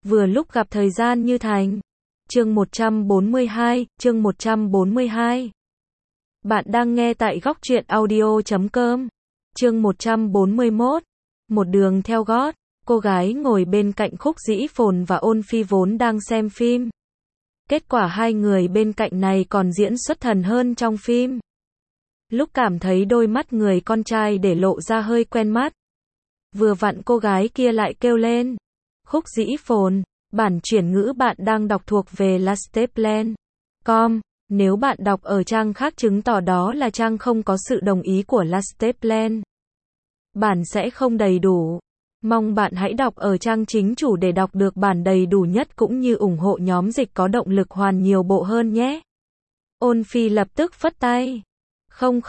Vừa lúc gặp thời gian như thành. Chương 142. Bạn đang nghe tại góc truyện audio.com. Chương 141. Một đường theo gót. Cô gái ngồi bên cạnh Khúc Dĩ Phồn và Ôn Phi vốn đang xem phim. Kết quả hai người bên cạnh này còn diễn xuất thần hơn trong phim. Lúc cảm thấy đôi mắt người con trai để lộ ra hơi quen mắt. Vừa vặn cô gái kia lại kêu lên. Khúc Dĩ Phồn, bản chuyển ngữ bạn đang đọc thuộc về Lasteplan.com. Nếu bạn đọc ở trang khác chứng tỏ đó là trang không có sự đồng ý của Lasteplan. Bản sẽ không đầy đủ. Mong bạn hãy đọc ở trang chính chủ để đọc được bản đầy đủ nhất cũng như ủng hộ nhóm dịch có động lực hoàn nhiều bộ hơn nhé. Ôn Phi lập tức phất tay. Không,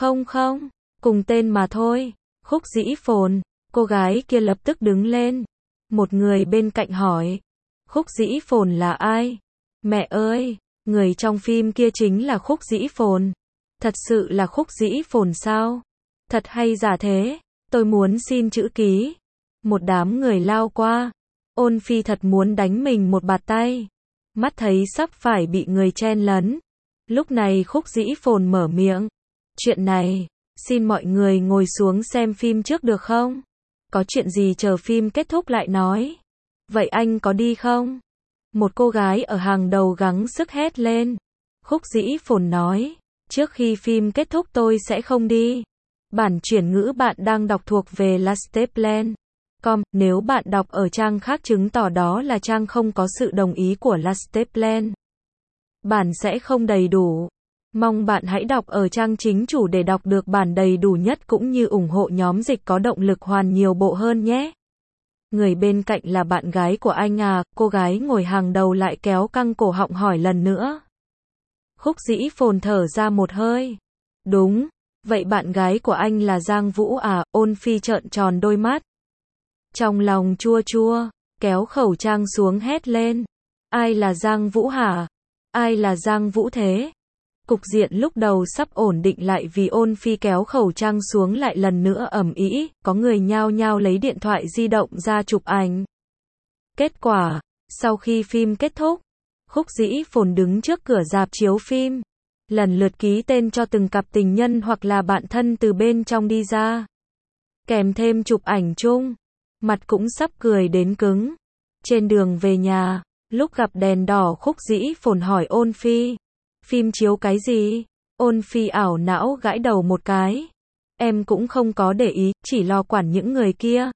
cùng tên mà thôi. Khúc Dĩ Phồn, cô gái kia lập tức đứng lên. Một người bên cạnh hỏi. Khúc Dĩ Phồn là ai? Mẹ ơi, người trong phim kia chính là Khúc Dĩ Phồn. Thật sự là Khúc Dĩ Phồn sao? Thật hay giả thế? Tôi muốn xin chữ ký. Một đám người lao qua. Ôn Phi thật muốn đánh mình một bạt tay. Mắt thấy sắp phải bị người chen lấn. Lúc này Khúc Dĩ Phồn mở miệng. Chuyện này, xin mọi người ngồi xuống xem phim trước được không? Có chuyện gì chờ phim kết thúc lại nói. Vậy anh có đi không? Một cô gái ở hàng đầu gắng sức hét lên. Khúc Dĩ Phồn nói. Trước khi phim kết thúc tôi sẽ không đi. Bản chuyển ngữ bạn đang đọc thuộc về Lasteplan.com. Nếu bạn đọc ở trang khác chứng tỏ đó là trang không có sự đồng ý của Lasteplan. Bản sẽ không đầy đủ. Mong bạn hãy đọc ở trang chính chủ để đọc được bản đầy đủ nhất cũng như ủng hộ nhóm dịch có động lực hoàn nhiều bộ hơn nhé. Người bên cạnh là bạn gái của anh à? Cô gái ngồi hàng đầu lại kéo căng cổ họng hỏi lần nữa. Khúc Dĩ Phồn thở ra một hơi. Đúng, vậy bạn gái của anh là Giang Vũ à? Ôn Phi trợn tròn đôi mắt. Trong lòng chua chua, kéo khẩu trang xuống hét lên. Ai là Giang Vũ hả? Ai là Giang Vũ thế? Cục diện lúc đầu sắp ổn định lại vì Ôn Phi kéo khẩu trang xuống lại lần nữa ầm ĩ, có người nhao nhao lấy điện thoại di động ra chụp ảnh. Kết quả, sau khi phim kết thúc, Khúc Dĩ Phồn đứng trước cửa rạp chiếu phim, lần lượt ký tên cho từng cặp tình nhân hoặc là bạn thân từ bên trong đi ra. Kèm thêm chụp ảnh chung, mặt cũng sắp cười đến cứng. Trên đường về nhà, lúc gặp đèn đỏ Khúc Dĩ Phồn hỏi Ôn Phi. Phim chiếu cái gì? Ôn Phi ảo não gãi đầu một cái. Em cũng không có để ý, chỉ lo quản những người kia.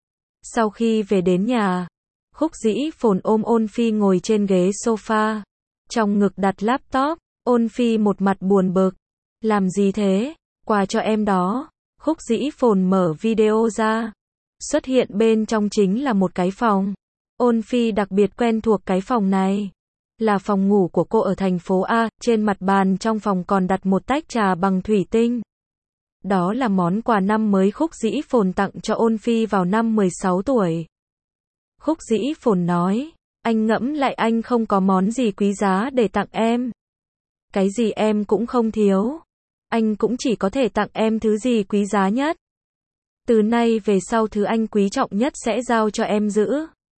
Sau khi về đến nhà, Khúc Dĩ Phồn ôm Ôn Phi ngồi trên ghế sofa. Trong ngực đặt laptop, Ôn Phi một mặt buồn bực. Làm gì thế? Quà cho em đó. Khúc Dĩ Phồn mở video ra. Xuất hiện bên trong chính là một cái phòng. Ôn Phi đặc biệt quen thuộc cái phòng này. Là phòng ngủ của cô ở thành phố A, trên mặt bàn trong phòng còn đặt một tách trà bằng thủy tinh. Đó là món quà năm mới Khúc Dĩ Phồn tặng cho Ôn Phi vào năm 16 tuổi. Khúc Dĩ Phồn nói, anh ngẫm lại anh không có món gì quý giá để tặng em. Cái gì em cũng không thiếu. Anh cũng chỉ có thể tặng em thứ gì quý giá nhất. Từ nay về sau thứ anh quý trọng nhất sẽ giao cho em giữ.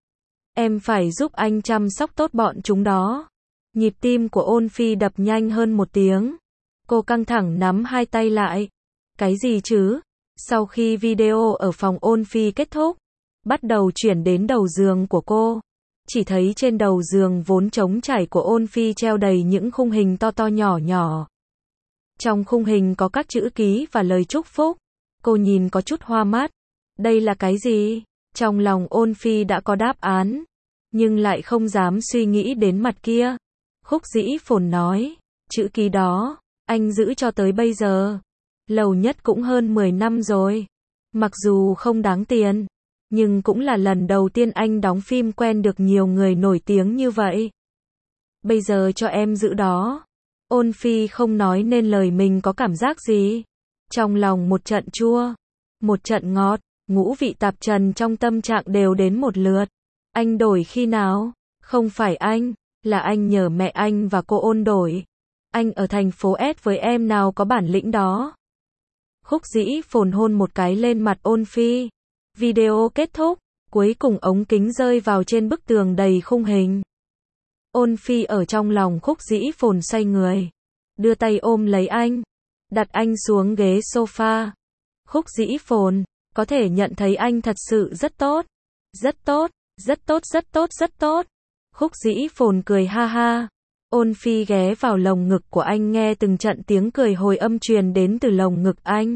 Em phải giúp anh chăm sóc tốt bọn chúng đó. Nhịp tim của Ôn Phi đập nhanh hơn một tiếng. Cô căng thẳng nắm hai tay lại. Cái gì chứ? Sau khi video ở phòng Ôn Phi kết thúc, bắt đầu chuyển đến đầu giường của cô. Chỉ thấy trên đầu giường vốn trống trải của Ôn Phi treo đầy những khung hình to to nhỏ nhỏ. Trong khung hình có các chữ ký và lời chúc phúc. Cô nhìn có chút hoa mắt. Đây là cái gì? Trong lòng Ôn Phi đã có đáp án, nhưng lại không dám suy nghĩ đến mặt kia. Khúc Dĩ Phồn nói, chữ ký đó, anh giữ cho tới bây giờ. Lâu nhất cũng hơn 10 năm rồi. Mặc dù không đáng tiền, nhưng cũng là lần đầu tiên anh đóng phim quen được nhiều người nổi tiếng như vậy. Bây giờ cho em giữ đó. Ôn Phi không nói nên lời mình có cảm giác gì. Trong lòng một trận chua, một trận ngọt. Ngũ vị tạp trần trong tâm trạng đều đến một lượt. Anh đổi khi nào? Không phải anh, là anh nhờ mẹ anh và cô Ôn đổi. Anh ở thành phố S với em nào có bản lĩnh đó. Khúc Dĩ Phồn hôn một cái lên mặt Ôn Phi. Video kết thúc, Cuối cùng ống kính rơi vào trên bức tường đầy khung hình. Ôn Phi ở trong lòng Khúc Dĩ Phồn xoay người, đưa tay ôm lấy anh, đặt anh xuống ghế sofa. Khúc Dĩ Phồn, có thể nhận thấy anh thật sự rất tốt. Rất tốt, rất tốt, rất tốt, rất tốt. Khúc Dĩ Phồn cười ha ha. Ôn Phi ghé vào lồng ngực của anh, nghe từng trận tiếng cười hồi âm truyền đến từ lồng ngực anh.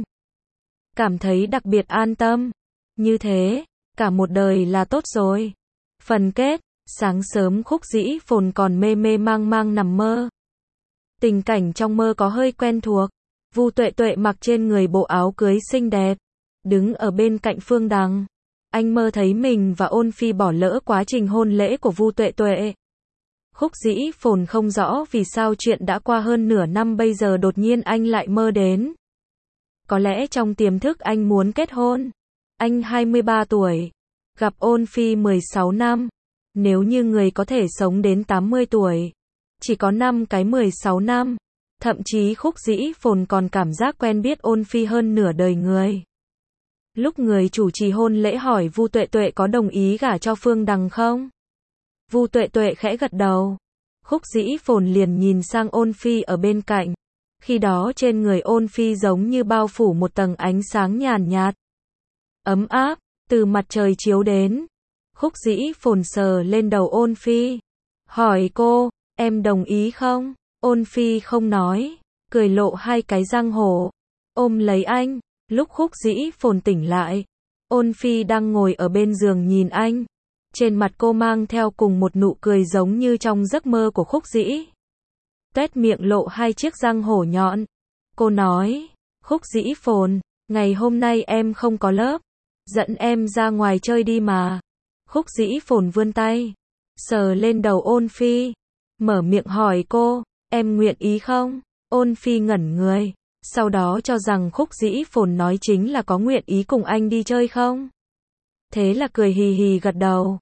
Cảm thấy đặc biệt an tâm. Như thế, cả một đời là tốt rồi. Phần kết, sáng sớm Khúc Dĩ Phồn còn mê mê mang mang nằm mơ. Tình cảnh trong mơ có hơi quen thuộc. Vu Tuệ Tuệ mặc trên người bộ áo cưới xinh đẹp, đứng ở bên cạnh Phương Đằng. Anh mơ thấy mình và Ôn Phi bỏ lỡ quá trình hôn lễ của Vu Tuệ Tuệ. Khúc Dĩ Phồn không rõ vì sao chuyện đã qua hơn nửa năm bây giờ đột nhiên anh lại mơ đến. Có lẽ trong tiềm thức anh muốn kết hôn. Anh 23 tuổi, gặp Ôn Phi 16 năm. Nếu như người có thể sống đến 80 tuổi, chỉ có 5 cái 16 năm. Thậm chí Khúc Dĩ Phồn còn cảm giác quen biết Ôn Phi hơn nửa đời người. Lúc người chủ trì hôn lễ hỏi Vu Tuệ Tuệ có đồng ý gả cho Phương Đằng không? Vu Tuệ Tuệ khẽ gật đầu. Khúc Dĩ Phồn liền nhìn sang Ôn Phi ở bên cạnh. Khi đó trên người Ôn Phi giống như bao phủ một tầng ánh sáng nhàn nhạt, ấm áp, từ mặt trời chiếu đến. Khúc Dĩ Phồn sờ lên đầu Ôn Phi, hỏi cô, em đồng ý không? Ôn Phi không nói, cười lộ hai cái răng hổ, ôm lấy anh. Lúc Khúc Dĩ Phồn tỉnh lại, Ôn Phi đang ngồi ở bên giường nhìn anh. Trên mặt cô mang theo cùng một nụ cười giống như trong giấc mơ của Khúc Dĩ. Tuét miệng lộ hai chiếc răng hổ nhọn. Cô nói, Khúc Dĩ Phồn, ngày hôm nay em không có lớp, dẫn em ra ngoài chơi đi mà. Khúc Dĩ Phồn vươn tay, sờ lên đầu Ôn Phi, mở miệng hỏi cô, em nguyện ý không? Ôn Phi ngẩn người, sau đó cho rằng Khúc Dĩ Phồn nói chính là có nguyện ý cùng anh đi chơi không? Thế là cười hì hì gật đầu.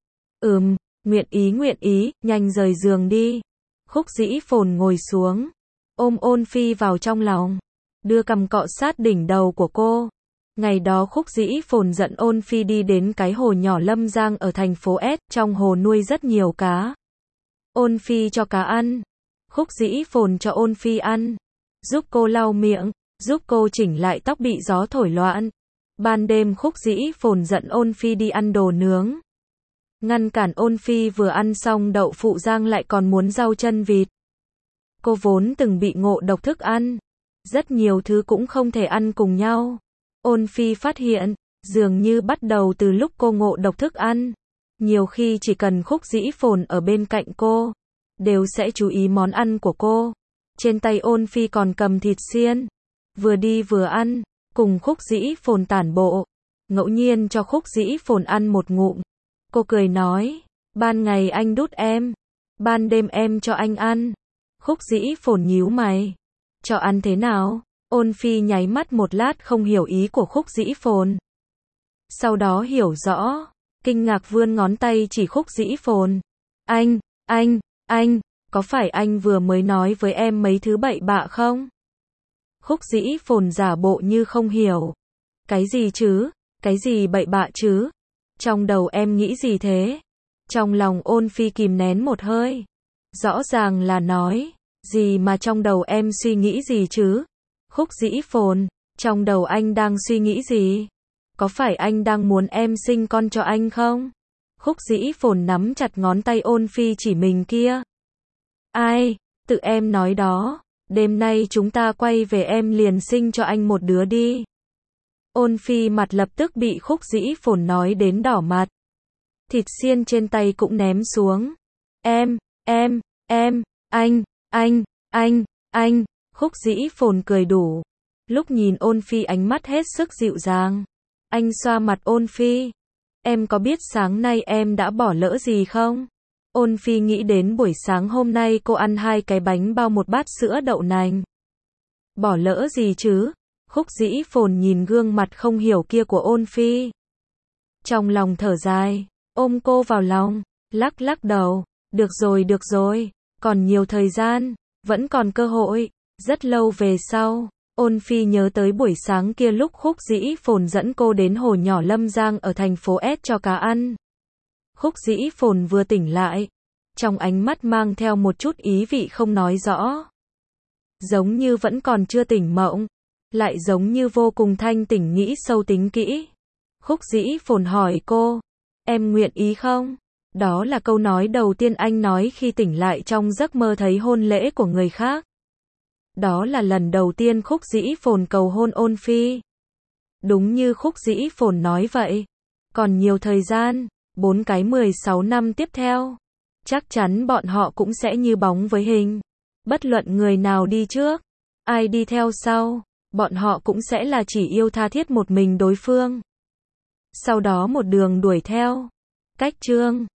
Nguyện ý, nhanh rời giường đi. Khúc Dĩ Phồn ngồi xuống, ôm Ôn Phi vào trong lòng, đưa cằm cọ sát đỉnh đầu của cô. Ngày đó Khúc Dĩ Phồn dẫn Ôn Phi đi đến cái hồ nhỏ Lâm Giang ở thành phố S, trong hồ nuôi rất nhiều cá. Ôn Phi cho cá ăn, Khúc Dĩ Phồn cho Ôn Phi ăn, giúp cô lau miệng, giúp cô chỉnh lại tóc bị gió thổi loạn. Ban đêm Khúc Dĩ Phồn dẫn Ôn Phi đi ăn đồ nướng. Ngăn cản Ôn Phi vừa ăn xong đậu phụ rang lại còn muốn rau chân vịt. Cô vốn từng bị ngộ độc thức ăn, rất nhiều thứ cũng không thể ăn cùng nhau. Ôn Phi phát hiện, dường như bắt đầu từ lúc cô ngộ độc thức ăn, nhiều khi chỉ cần Khúc Dĩ Phồn ở bên cạnh cô, đều sẽ chú ý món ăn của cô. Trên tay Ôn Phi còn cầm thịt xiên, vừa đi vừa ăn, cùng Khúc Dĩ Phồn tản bộ, ngẫu nhiên cho Khúc Dĩ Phồn ăn một ngụm. Cô cười nói, ban ngày anh đút em, ban đêm em cho anh ăn. Khúc Dĩ Phồn nhíu mày, cho ăn thế nào? Ôn Phi nháy mắt một lát không hiểu ý của Khúc Dĩ Phồn. Sau đó hiểu rõ, kinh ngạc vươn ngón tay chỉ Khúc Dĩ Phồn. Anh, có phải anh vừa mới nói với em mấy thứ bậy bạ không? Khúc Dĩ Phồn giả bộ như không hiểu. Cái gì chứ? Cái gì bậy bạ chứ? Trong đầu em nghĩ gì thế? Trong lòng Ôn Phi kìm nén một hơi. Rõ ràng là nói, gì mà trong đầu em suy nghĩ gì chứ? Khúc Dĩ Phồn, trong đầu anh đang suy nghĩ gì? Có phải anh đang muốn em sinh con cho anh không? Khúc Dĩ Phồn nắm chặt ngón tay Ôn Phi chỉ mình kia. Ai, tự em nói đó, đêm nay chúng ta quay về em liền sinh cho anh một đứa đi. Ôn Phi mặt lập tức bị Khúc Dĩ Phồn nói đến đỏ mặt. Thịt xiên trên tay cũng ném xuống. Anh. Khúc Dĩ Phồn cười đủ. Lúc nhìn Ôn Phi ánh mắt hết sức dịu dàng. Anh xoa mặt Ôn Phi. Em có biết sáng nay em đã bỏ lỡ gì không? Ôn Phi nghĩ đến buổi sáng hôm nay cô ăn 2 cái bánh bao một bát sữa đậu nành. Bỏ lỡ gì chứ? Khúc Dĩ Phồn nhìn gương mặt không hiểu kia của Ôn Phi. Trong lòng thở dài, ôm cô vào lòng, lắc đầu. Được rồi, còn nhiều thời gian, vẫn còn cơ hội. Rất lâu về sau, Ôn Phi nhớ tới buổi sáng kia lúc Khúc Dĩ Phồn dẫn cô đến hồ nhỏ Lâm Giang ở thành phố S cho cá ăn. Khúc Dĩ Phồn vừa tỉnh lại, trong ánh mắt mang theo một chút ý vị không nói rõ. Giống như vẫn còn chưa tỉnh mộng, lại giống như vô cùng thanh tỉnh nghĩ sâu tính kỹ. Khúc Dĩ Phồn hỏi cô, em nguyện ý không? Đó là câu nói đầu tiên anh nói khi tỉnh lại trong giấc mơ thấy hôn lễ của người khác. Đó là lần đầu tiên Khúc Dĩ Phồn cầu hôn Ôn Phi. Đúng như Khúc Dĩ Phồn nói vậy, còn nhiều thời gian, 16 năm tiếp theo, chắc chắn bọn họ cũng sẽ như bóng với hình. Bất luận người nào đi trước, ai đi theo sau, bọn họ cũng sẽ là chỉ yêu tha thiết một mình đối phương. Sau đó một đường đuổi theo. Cách chương